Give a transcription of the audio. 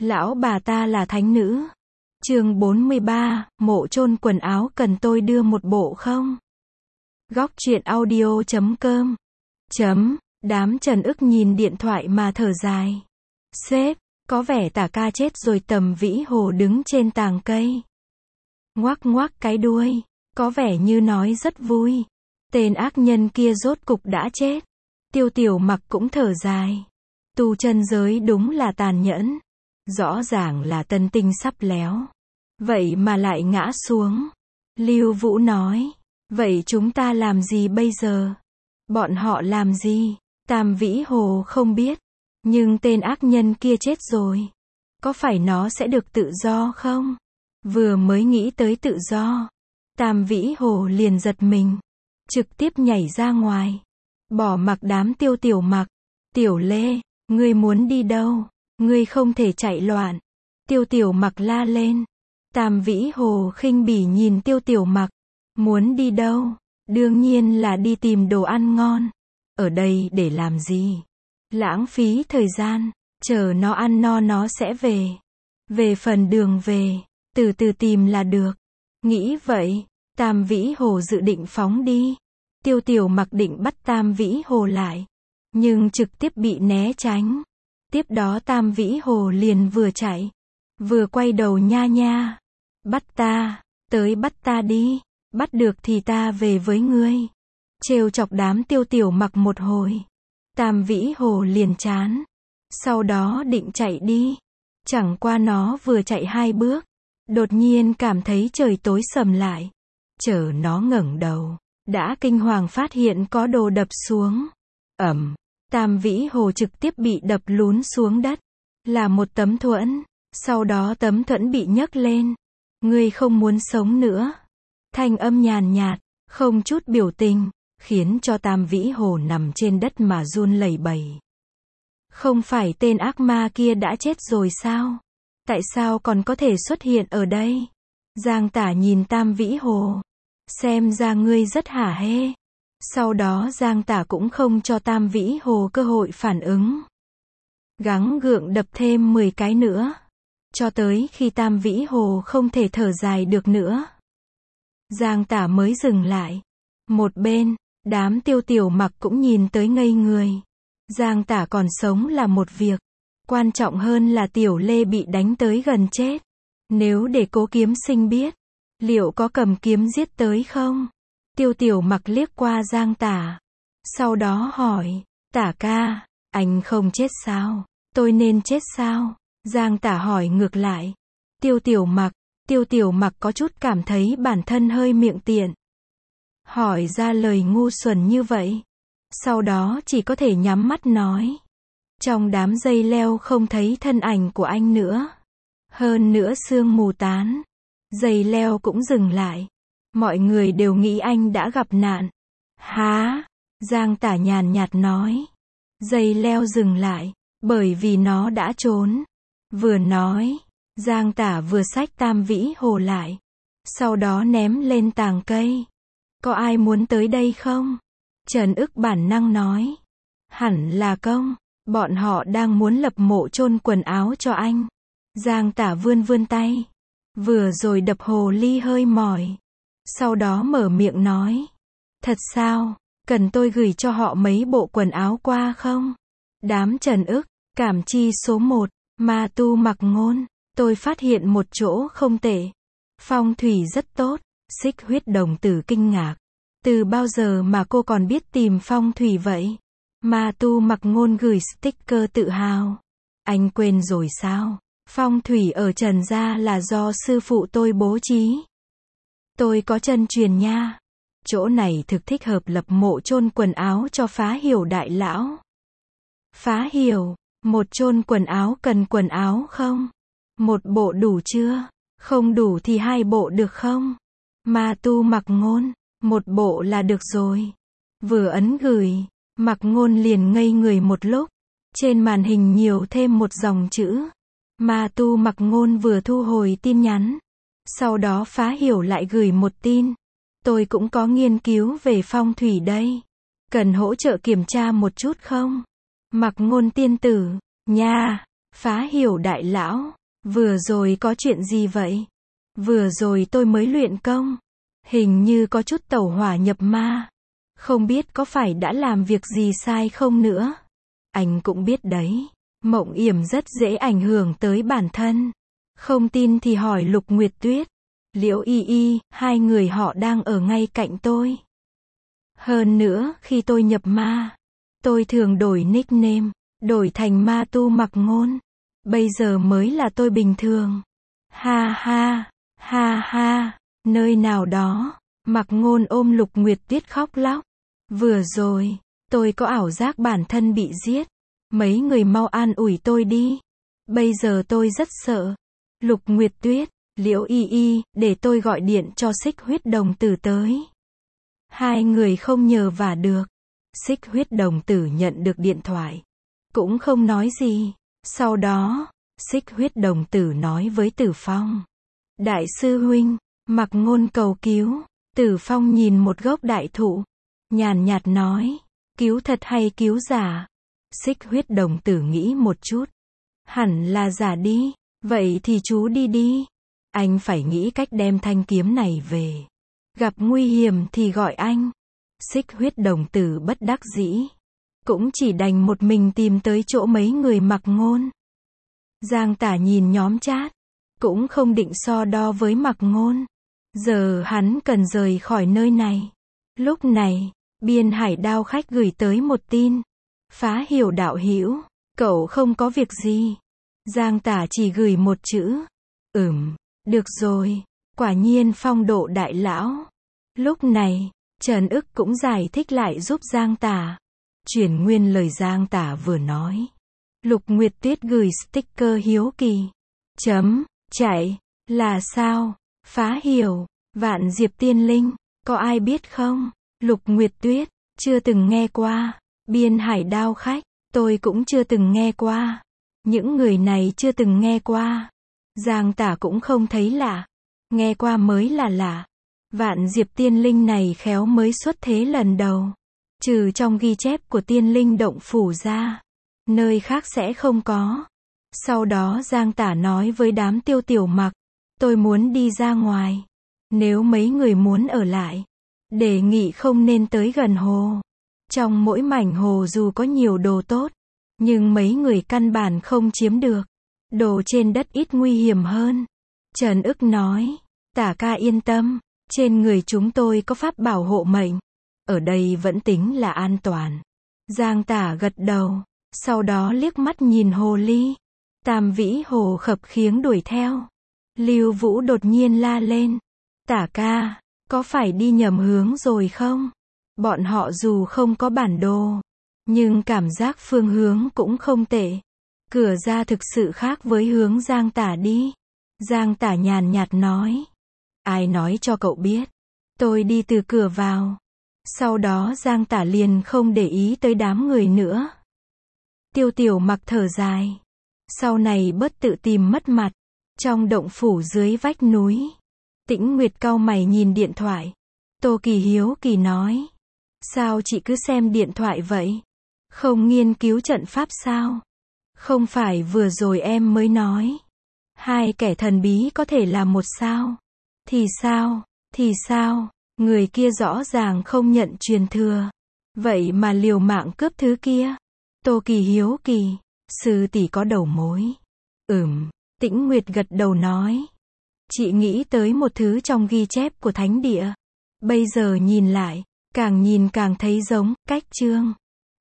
Lão bà ta là thánh nữ. Chương 43, mộ chôn quần áo cần tôi đưa một bộ không? Góc truyện audio.com. Đám Trần Ức nhìn điện thoại mà thở dài. Sếp, có vẻ Tả ca chết rồi. Tầm Vĩ Hồ đứng trên tàng cây, ngoắc ngoắc cái đuôi, có vẻ như nói rất vui. Tên ác nhân kia rốt cục đã chết. Tiêu Tiểu Mặc cũng thở dài. Tu chân giới đúng là tàn nhẫn. Rõ ràng là tân tinh sắp léo, vậy mà lại ngã xuống. Lưu Vũ nói, vậy chúng ta làm gì bây giờ? Bọn họ làm gì? Tam Vĩ Hồ không biết, nhưng tên ác nhân kia chết rồi. Có phải nó sẽ được tự do không? Vừa mới nghĩ tới tự do, Tam Vĩ Hồ liền giật mình, trực tiếp nhảy ra ngoài, bỏ mặc đám Tiểu Mặc. Tiểu Lê, ngươi muốn đi đâu? Ngươi không thể chạy loạn. Tiểu Mặc la lên. Tam Vĩ Hồ khinh bỉ nhìn Tiểu Mặc. Muốn đi đâu? Đương nhiên là đi tìm đồ ăn ngon. Ở đây để làm gì? Lãng phí thời gian. Chờ nó ăn no nó sẽ về. Về phần đường về, từ từ tìm là được. Nghĩ vậy, Tam Vĩ Hồ dự định phóng đi. Tiểu Mặc định bắt Tam Vĩ Hồ lại, nhưng trực tiếp bị né tránh. Tiếp đó Tam Vĩ Hồ liền vừa chạy, vừa quay đầu nha nha. Bắt ta, tới bắt ta đi, bắt được thì ta về với ngươi. Trêu chọc đám Tiểu Mặc một hồi, Tam Vĩ Hồ liền chán. Sau đó định chạy đi. Chẳng qua nó vừa chạy 2 bước, đột nhiên cảm thấy trời tối sầm lại. Chờ nó ngẩng đầu, đã kinh hoàng phát hiện có đồ đập xuống. Tam Vĩ Hồ trực tiếp bị đập lún xuống đất. Là một tấm thuẫn. Sau đó tấm thuẫn bị nhấc lên. Ngươi không muốn sống nữa. Thanh âm nhàn nhạt, không chút biểu tình, khiến cho Tam Vĩ Hồ nằm trên đất mà run lẩy bẩy. Không phải tên ác ma kia đã chết rồi sao? Tại sao còn có thể xuất hiện ở đây? Giang Tả nhìn Tam Vĩ Hồ. Xem ra ngươi rất hả hê. Sau đó Giang Tả cũng không cho Tam Vĩ Hồ cơ hội phản ứng. Gắng gượng đập thêm 10 cái nữa. Cho tới khi Tam Vĩ Hồ không thể thở dài được nữa, Giang Tả mới dừng lại. Một bên, đám Tiểu Mặc cũng nhìn tới ngây người. Giang Tả còn sống là một việc. Quan trọng hơn là Tiểu Lê bị đánh tới gần chết. Nếu để Cố Kiếm Sinh biết, liệu có cầm kiếm giết tới không? Tiểu Mặc liếc qua Giang Tả. Sau đó hỏi, Tả ca, anh không chết sao? Tôi nên chết sao? Giang Tả hỏi ngược lại. Tiểu Mặc có chút cảm thấy bản thân hơi miệng tiện. Hỏi ra lời ngu xuẩn như vậy. Sau đó chỉ có thể nhắm mắt nói. Trong đám dây leo không thấy thân ảnh của anh nữa. Hơn nữa sương mù tán, dây leo cũng dừng lại. Mọi người đều nghĩ anh đã gặp nạn. Hả? Giang Tả nhàn nhạt nói. Dây leo dừng lại, bởi vì nó đã trốn. Vừa nói, Giang Tả vừa xách Tam Vĩ Hồ lại. Sau đó ném lên tàng cây. Có ai muốn tới đây không? Trần Ức bản năng nói. Hẳn là công. Bọn họ đang muốn lập mộ chôn quần áo cho anh. Giang Tả vươn tay. Vừa rồi đập hồ ly hơi mỏi. Sau đó mở miệng nói. Thật sao? Cần tôi gửi cho họ mấy bộ quần áo qua không? Đám Trần Ức, cảm chi số 1, Ma Tu Mặc Ngôn. Tôi phát hiện một chỗ không tệ. Phong thủy rất tốt. Xích Huyết Đồng Tử kinh ngạc. Từ bao giờ mà cô còn biết tìm phong thủy vậy? Ma Tu Mặc Ngôn gửi sticker tự hào. Anh quên rồi sao? Phong thủy ở Trần gia là do sư phụ tôi bố trí. Tôi có chân truyền nha. Chỗ này thực thích hợp lập mộ chôn quần áo cho Phá Hiểu đại lão. Phá Hiểu, một chôn quần áo cần quần áo không? Một bộ đủ chưa? Không đủ thì 2 bộ được không? Ma Tu Mặc Ngôn, một bộ là được rồi. Vừa ấn gửi, Mặc Ngôn liền ngây người một lúc. Trên màn hình nhiều thêm một dòng chữ. Ma Tu Mặc Ngôn vừa thu hồi tin nhắn. Sau đó Phá Hiểu lại gửi một tin. Tôi cũng có nghiên cứu về phong thủy đây. Cần hỗ trợ kiểm tra một chút không? Mặc Ngôn tiên tử, nha. Phá hiểu đại lão. Vừa rồi có chuyện gì vậy? Vừa rồi tôi mới luyện công. Hình như có chút tẩu hỏa nhập ma. Không biết có phải đã làm việc gì sai không nữa. Anh cũng biết đấy. Mộng yểm rất dễ ảnh hưởng tới bản thân. Không tin thì hỏi Lục Nguyệt Tuyết. Liễu Y Y, hai người họ đang ở ngay cạnh tôi. Hơn nữa, khi tôi nhập ma, tôi thường đổi nickname, đổi thành ma tu Mặc Ngôn. Bây giờ mới là tôi bình thường. Ha ha, ha ha, nơi nào đó, Mặc Ngôn ôm Lục Nguyệt Tuyết khóc lóc. Vừa rồi, tôi có ảo giác bản thân bị giết. Mấy người mau an ủi tôi đi. Bây giờ tôi rất sợ. Lục Nguyệt Tuyết, Liễu Y Y, để tôi gọi điện cho Xích Huyết Đồng Tử tới. Hai người không nhờ vả được. Xích Huyết Đồng Tử nhận được điện thoại. Cũng không nói gì. Sau đó, Xích Huyết Đồng Tử nói với Tử Phong. Đại sư huynh, Mặc Ngôn cầu cứu. Tử Phong nhìn một gốc đại thụ. Nhàn nhạt nói. Cứu thật hay cứu giả? Xích Huyết Đồng Tử nghĩ một chút. Hẳn là giả đi. Vậy thì chú đi đi. Anh phải nghĩ cách đem thanh kiếm này về. Gặp nguy hiểm thì gọi anh. Xích Huyết Đồng Tử bất đắc dĩ. Cũng chỉ đành một mình tìm tới chỗ mấy người Mặc Ngôn. Giang Tả nhìn nhóm chat. Cũng không định so đo với Mặc Ngôn. Giờ hắn cần rời khỏi nơi này. Lúc này, Biên Hải Đao khách gửi tới một tin. Phá hiểu đạo hữu, cậu không có việc gì. Giang Tả chỉ gửi một chữ. Được rồi. Quả nhiên phong độ đại lão. Lúc này, Trần Ức cũng giải thích lại giúp Giang Tả. Chuyển nguyên lời Giang Tả vừa nói. Lục Nguyệt Tuyết gửi sticker hiếu kỳ. Chạy. Là sao? Phá hiểu. Vạn Diệp Tiên Linh. Có ai biết không? Lục Nguyệt Tuyết. Chưa từng nghe qua. Biên Hải Đao khách. Tôi cũng chưa từng nghe qua. Những người này chưa từng nghe qua. Giang Tả cũng không thấy lạ. Nghe qua mới là lạ. Vạn Diệp Tiên Linh này khéo mới xuất thế lần đầu. Trừ trong ghi chép của Tiên Linh Động Phủ ra. Nơi khác sẽ không có. Sau đó Giang Tả nói với đám Tiêu Tiểu Mặc. Tôi muốn đi ra ngoài. Nếu mấy người muốn ở lại, đề nghị không nên tới gần hồ. Trong mỗi mảnh hồ dù có nhiều đồ tốt, nhưng mấy người căn bản không chiếm được. Đồ trên đất ít nguy hiểm hơn. Trần Ức nói. Tả ca yên tâm. Trên người chúng tôi có pháp bảo hộ mệnh. Ở đây vẫn tính là an toàn. Giang Tả gật đầu. Sau đó liếc mắt nhìn hồ ly. Tam Vĩ Hồ khập khiễng đuổi theo. Lưu Vũ đột nhiên la lên. Tả ca, có phải đi nhầm hướng rồi không? Bọn họ dù không có bản đồ, nhưng cảm giác phương hướng cũng không tệ. Cửa ra thực sự khác với hướng Giang Tả đi. Giang Tả nhàn nhạt nói. Ai nói cho cậu biết? Tôi đi từ cửa vào. Sau đó Giang Tả liền không để ý tới đám người nữa. Tiêu Tiểu Mặc thở dài. Sau này bớt tự tìm mất mặt. Trong động phủ dưới vách núi. Tĩnh Nguyệt cau mày nhìn điện thoại. Tô Kỳ hiếu kỳ nói. Sao chị cứ xem điện thoại vậy? Không nghiên cứu trận pháp sao? Không phải vừa rồi em mới nói. Hai kẻ thần bí có thể là một sao? Thì sao? Thì sao? Người kia rõ ràng không nhận truyền thừa. Vậy mà liều mạng cướp thứ kia. Tô Kỳ hiếu kỳ. Sư tỷ có đầu mối. Tĩnh Nguyệt gật đầu nói. Chị nghĩ tới một thứ trong ghi chép của thánh địa. Bây giờ nhìn lại, càng nhìn càng thấy giống cách chương.